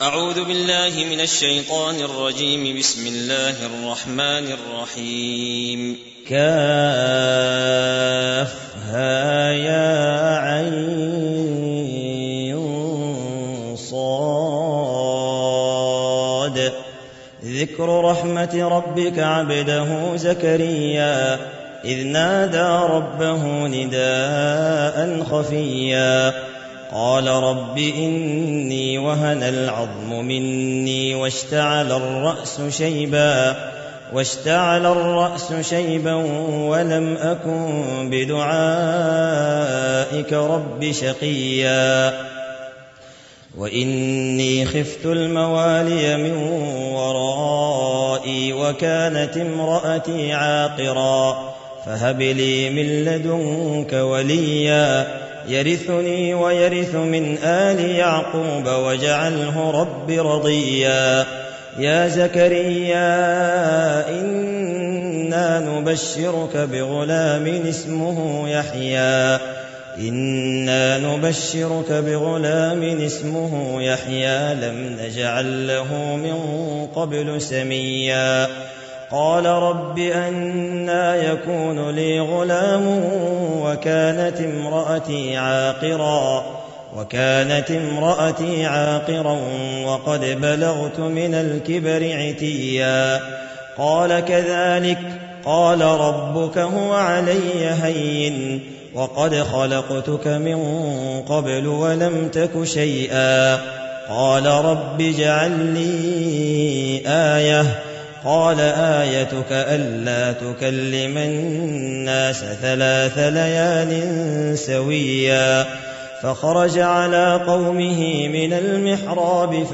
أعوذ بالله من الشيطان الرجيم. بسم الله الرحمن الرحيم. كافها يا عين صاد ذكر رحمة ربك عبده زكريا إذ نادى ربه نداء خفيا قال رب إني وهن العظم مني واشتعل الرأس شيبا ولم أكن بدعائك رب شقيا وإني خفت الموالي من ورائي وكانت امرأتي عاقرا فهب لي من لدنك وليا يرثني ويرث من آل يعقوب واجعله رب رضيا يا زكريا إنا نبشرك بغلام اسمه يحيى لم نجعل له من قبل سميا قال رب أنى يكون لي غلام وكانت امرأتي عاقرا وقد بلغت من الكبر عتيا قال كذلك قال ربك هو علي هين وقد خلقتك من قبل ولم تك شيئا قال رب اجعل لي آية قال آيتك ألا تكلم الناس 3 ليال سويا فخرج على قومه من المحراب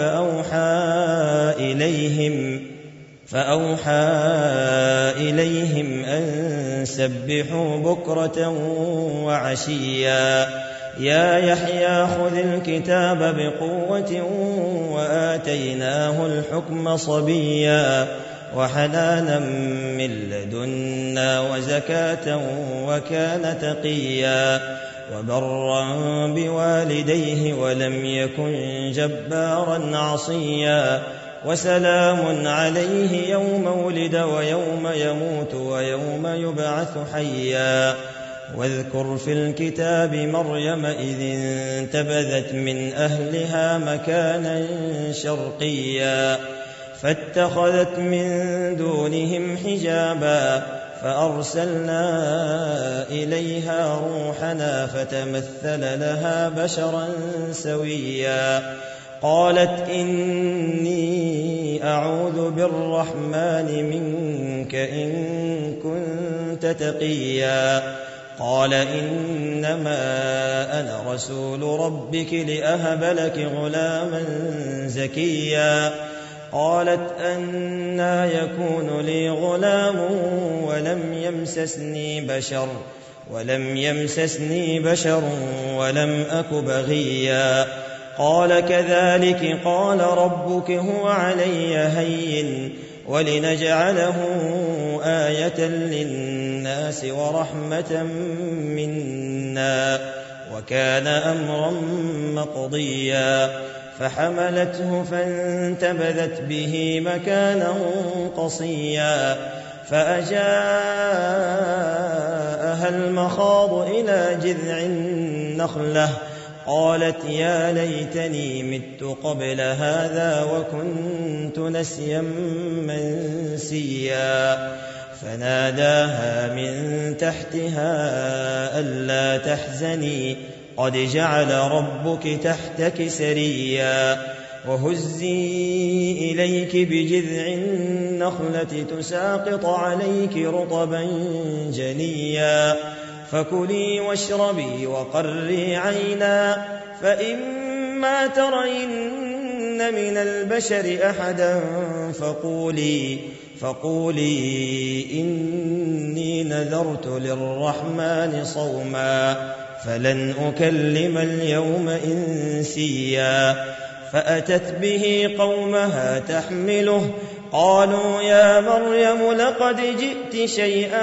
فأوحى إليهم أن سبحوا بكرة وعشيا يا يحيى خذ الكتاب بقوة وآتيناه الحكم صبيا وحنانا من لدنا وزكاة وكان تقيا وبرا بوالديه ولم يكن جبارا عصيا وسلام عليه يوم ولد ويوم يموت ويوم يبعث حيا واذكر في الكتاب مريم إذ انتبذت من أهلها مكانا شرقيا فاتخذت من دونهم حجابا فأرسلنا إليها روحنا فتمثل لها بشرا سويا قالت إني أعوذ بالرحمن منك إن كنت تقيا قال إنما أنا رسول ربك لأهب لك غلاما زكيا قالت أنى يكون لي غلام ولم يمسسني بشر ولم أك بغيا قال كذلك قال ربك هو علي هين ولنجعله آية للناس ورحمة منا وكان أمرا مقضيا فحملته فانتبذت به مكانا قصيا فأجاءها المخاض إلى جذع النخلة قالت يا ليتني مت قبل هذا وكنت نسيا منسيا فناداها من تحتها ألا تحزني قد جعل ربك تحتك سريا وهزي إليك بجذع النخلة تساقط عليك رطبا جنيا فكلي واشربي وقري عينا فإما ترين من البشر أحدا فقولي إني نذرت للرحمن صوما فلن أكلم اليوم إنسيا فأتت به قومها تحمله قالوا يا مريم لقد جئت شيئا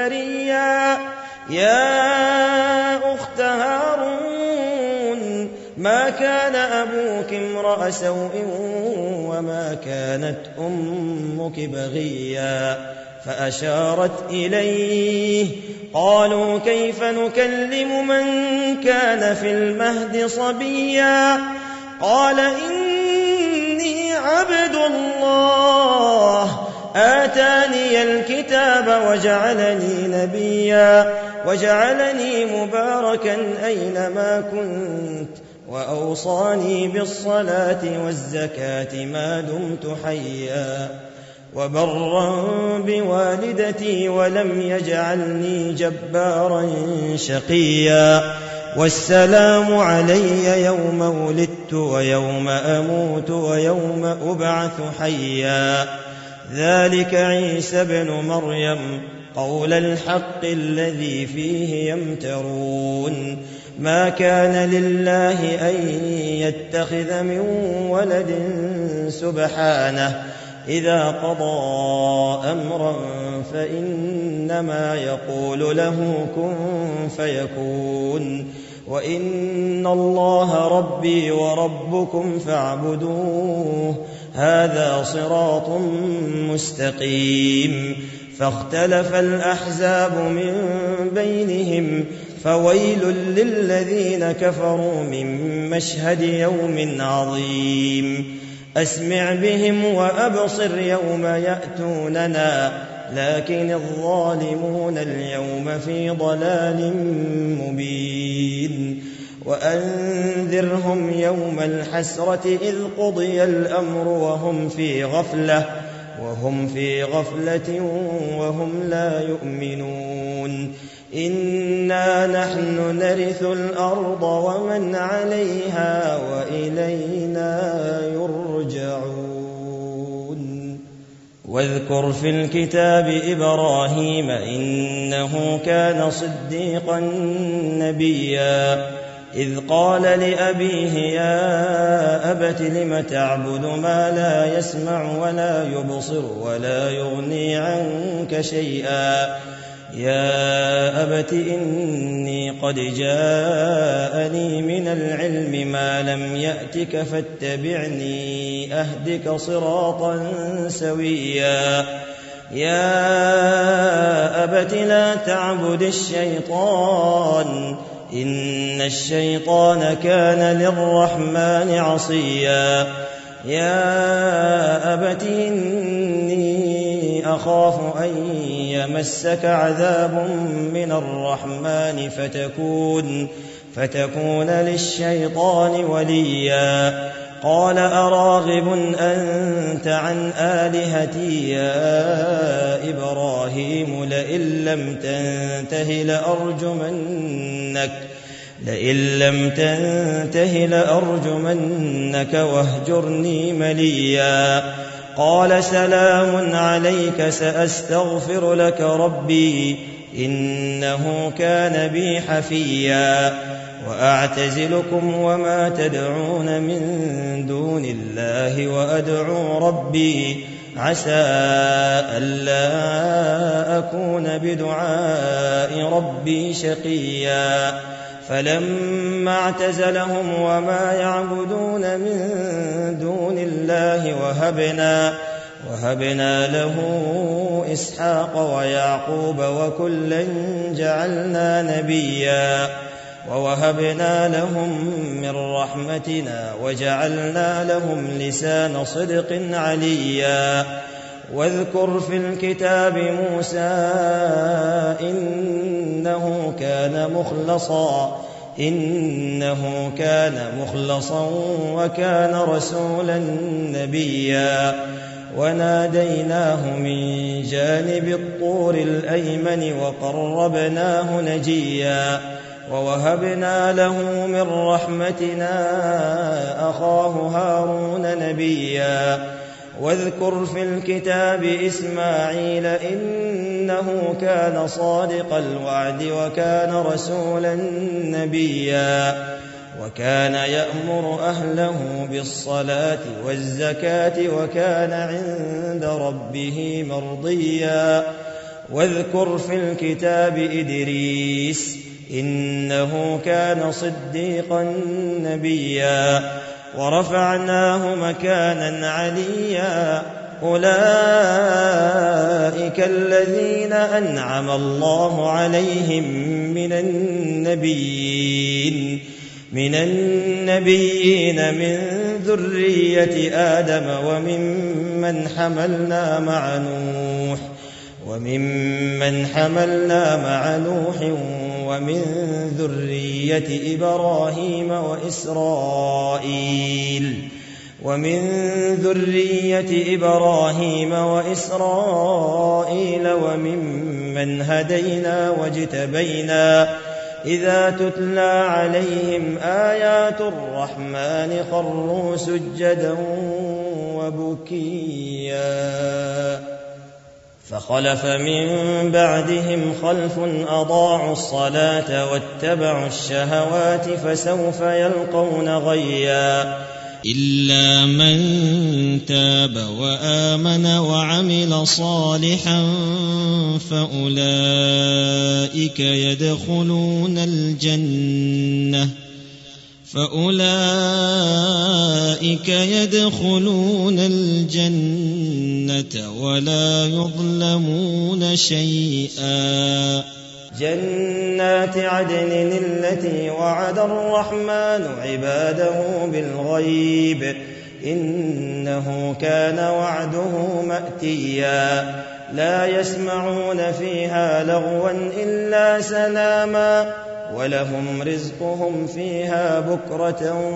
فريا يا أخت هارون ما كان أبوك امرأ سوء وما كانت أمك بغيا فأشارت إليه. قالوا كيف نكلم من كان في المهد صبيا قال إني عبد الله آتاني الكتاب وجعلني نبيا وجعلني مباركا أينما كنت وأوصاني بالصلاة والزكاة ما دمت حيا وبرا بوالدتي ولم يجعلني جبارا شقيا والسلام علي يوم ولدت ويوم أموت ويوم أبعث حيا ذلك عيسى ابن مريم قول الحق الذي فيه يمترون ما كان لله أن يتخذ من ولد سبحانه إذا قضى أمرا فإنما يقول له كن فيكون وإن الله ربي وربكم فاعبدوه هذا صراط مستقيم. فاختلف الأحزاب من بينهم فويل للذين كفروا من مشهد يوم عظيم. أسمع بهم وأبصر يوم يأتوننا لكن الظالمون اليوم في ضلال مبين. وأنذرهم يوم الحسرة إذ قضي الأمر وهم في غفلة وهم لا يؤمنون. إنا نحن نرث الأرض ومن عليها وإلينا يرجعون. واذكر في الكتاب إبراهيم إنه كان صديقا نبيا إذ قال لأبيه يا أبت لم تعبد ما لا يسمع ولا يبصر ولا يغني عنك شيئا يا أبت إني قد جاءني من العلم ما لم يأتك فاتبعني أهدك صراطا سويا يا أبت لا تعبد الشيطان إن الشيطان كان للرحمن عصيا يا أبت إني أخاف أن يمسك عذاب من الرحمن فتكون للشيطان وليا قال أراغب أنت عن آلهتي يا إبراهيم لئن لم تنته لأرجمنك واهجرني مليا قال سلام عليك سأستغفر لك ربي إنه كان بي حفيا وأعتزلكم وما تدعون من دون الله وأدعو ربي عسى ألا أكون بدعاء ربي شقيا فلما اعتزلهم وما يعبدون من دون الله وهبنا له إسحاق ويعقوب وكلا جعلنا نبيا ووهبنا لهم من رحمتنا وجعلنا لهم لسان صدق عليا واذكر في الكتاب موسى إنه كان مخلصا وكان رسولا نبيا وناديناه من جانب الطور الأيمن وقربناه نجيا ووهبنا له من رحمتنا أخاه هارون نبيا واذكر في الكتاب إسماعيل إنه كان صادق الوعد وكان رسولا نبيا وكان يأمر أهله بالصلاة والزكاة وكان عند ربه مرضيا واذكر في الكتاب إدريس إنه كان صديقا نبيا ورفعناه مكانا عليا أولئك الذين أنعم الله عليهم من النبيين من ذرية آدم وممن حملنا مع نوح ومن ذرية إبراهيم وإسرائيل وممن هدينا واجتبينا إذا تتلى عليهم آيات الرحمن خروا سجدا وبكيا فخلف من بعدهم خلف أضاعوا الصلاة واتبعوا الشهوات فسوف يلقون غيا إلا من تاب وآمن وعمل صالحا فأولئك يدخلون الجنة ولا يظلمون شيئا جنات عدن التي وعد الرحمن عباده بالغيب إنه كان وعده مأتيا لا يسمعون فيها لغوا إلا سلاما ولهم رزقهم فيها بكرة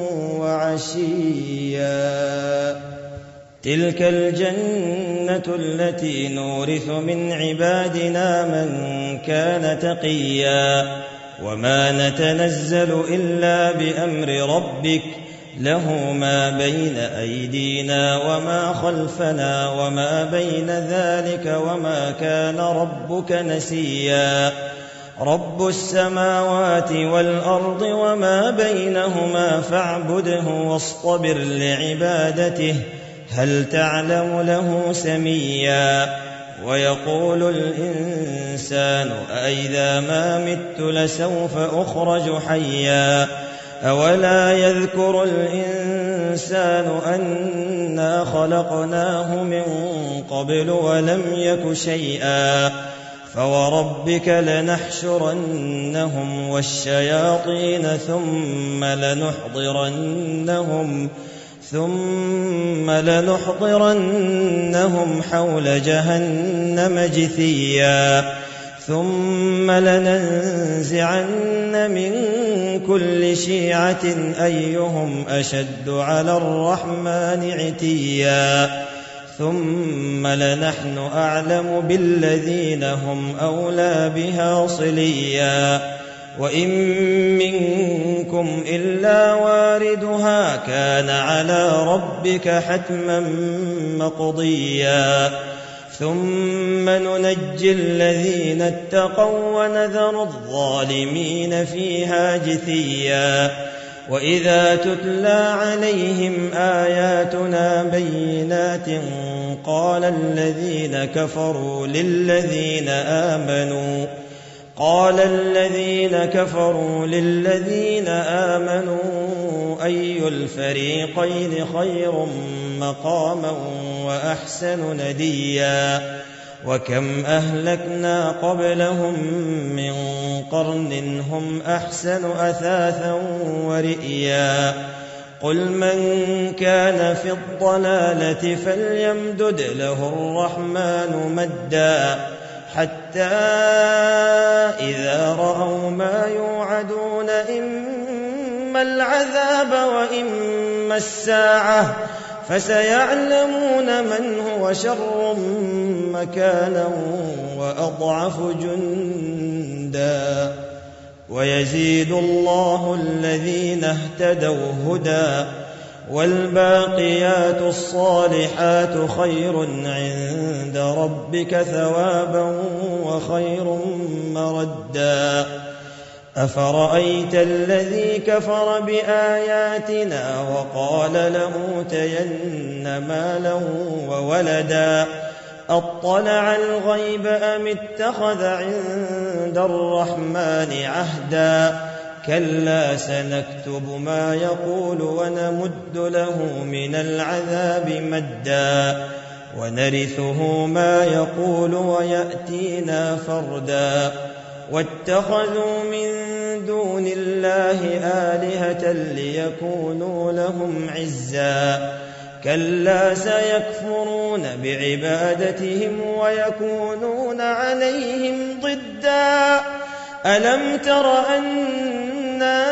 وعشيا تلك الجنة التي نورث من عبادنا من كان تقيا وما نتنزل إلا بأمر ربك له ما بين أيدينا وما خلفنا وما بين ذلك وما كان ربك نسيا رب السماوات والأرض وما بينهما فاعبده واصطبر لعبادته هل تعلم له سميا ويقول الإنسان أإذا ما مت لسوف أخرج حيا أولا يذكر الإنسان أنا خلقناه من قبل ولم يك شيئا فوربك لنحشرنهم والشياطين ثم لنحضرنهم حول جهنم جثيا ثم لننزعن من كل شيعة أيهم أشد على الرحمن عتيا ثم لنحن أعلم بالذين هم أولى بها صليا وإن منكم إلا واردها كان على ربك حتما مقضيا ثم ننجي الذين اتقوا ونذر الظالمين فيها جثيا وإذا تتلى عليهم آياتنا بينات قال الذين كفروا للذين آمنوا أي الفريقين خير مقاما وأحسن نديا وكم أهلكنا قبلهم من قرن هم أحسن أثاثا ورئيا قل من كان في الضلالة فليمدد له الرحمن مدا حتى إذا رأوا ما يوعدون إما العذاب وإما الساعة فسيعلمون من هو شر مكانا وأضعف جندا ويزيد الله الذين اهتدوا هدى والباقيات الصالحات خير عند ربك ثوابا وخير مردا أفرأيت الذي كفر بآياتنا وقال لأوتين مالا وولدا أطلع الغيب أم اتخذ عند الرحمن عهدا كلا سنكتب ما يقول ونمد له من العذاب مدا ونرثه ما يقول ويأتينا فردا واتخذوا من دون الله آلهة ليكونوا لهم عزا كلا سيكفرون بعبادتهم ويكونون عليهم ضدا ألم تر أنا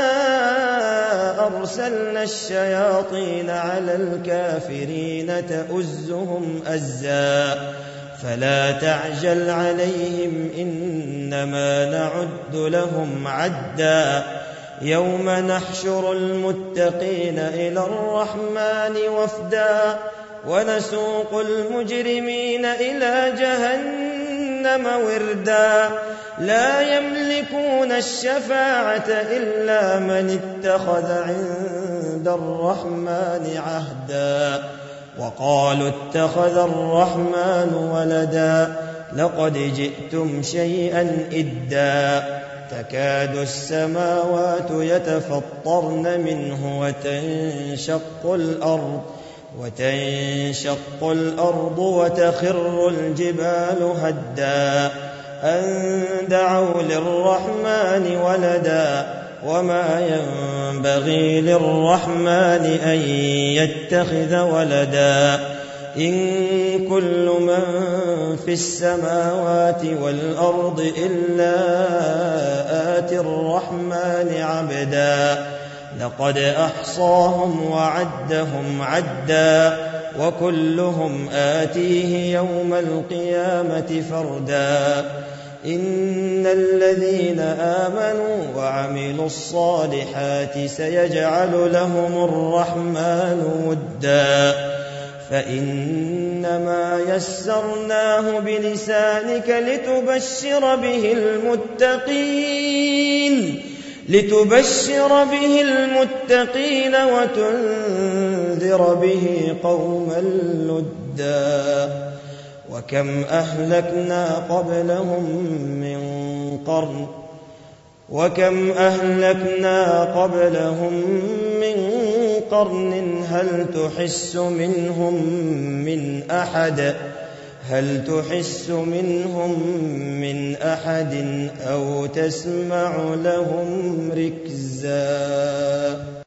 أرسلنا الشياطين على الكافرين تؤزهم أزا فلا تعجل عليهم إنما نعد لهم عدا يوم نحشر المتقين إلى الرحمن وفدا ونسوق المجرمين إلى جهنم وردا لا يملكون الشفاعة إلا من اتخذ عند الرحمن عهدا وقالوا اتخذ الرحمن ولدا لقد جئتم شيئا إدا تكاد السماوات يتفطرن منه وتنشق الأرض وتخر الجبال هدا أن دعوا للرحمن ولدا وما ينبغي للرحمن أن يتخذ ولدا إن كل من في السماوات والأرض إلا آتي الرحمن عبدا لقد أحصاهم وعدهم عدا وكلهم آتيه يوم القيامة فردا إن الذين آمنوا وعملوا الصالحات سيجعل لهم الرحمن ودا فإنما يسرناه بلسانك لتبشر به المتقين وتنذر به قوما لدا وكم أهلكنا قبلهم من قرن هل تحس منهم من أحد أو تسمع لهم ركزا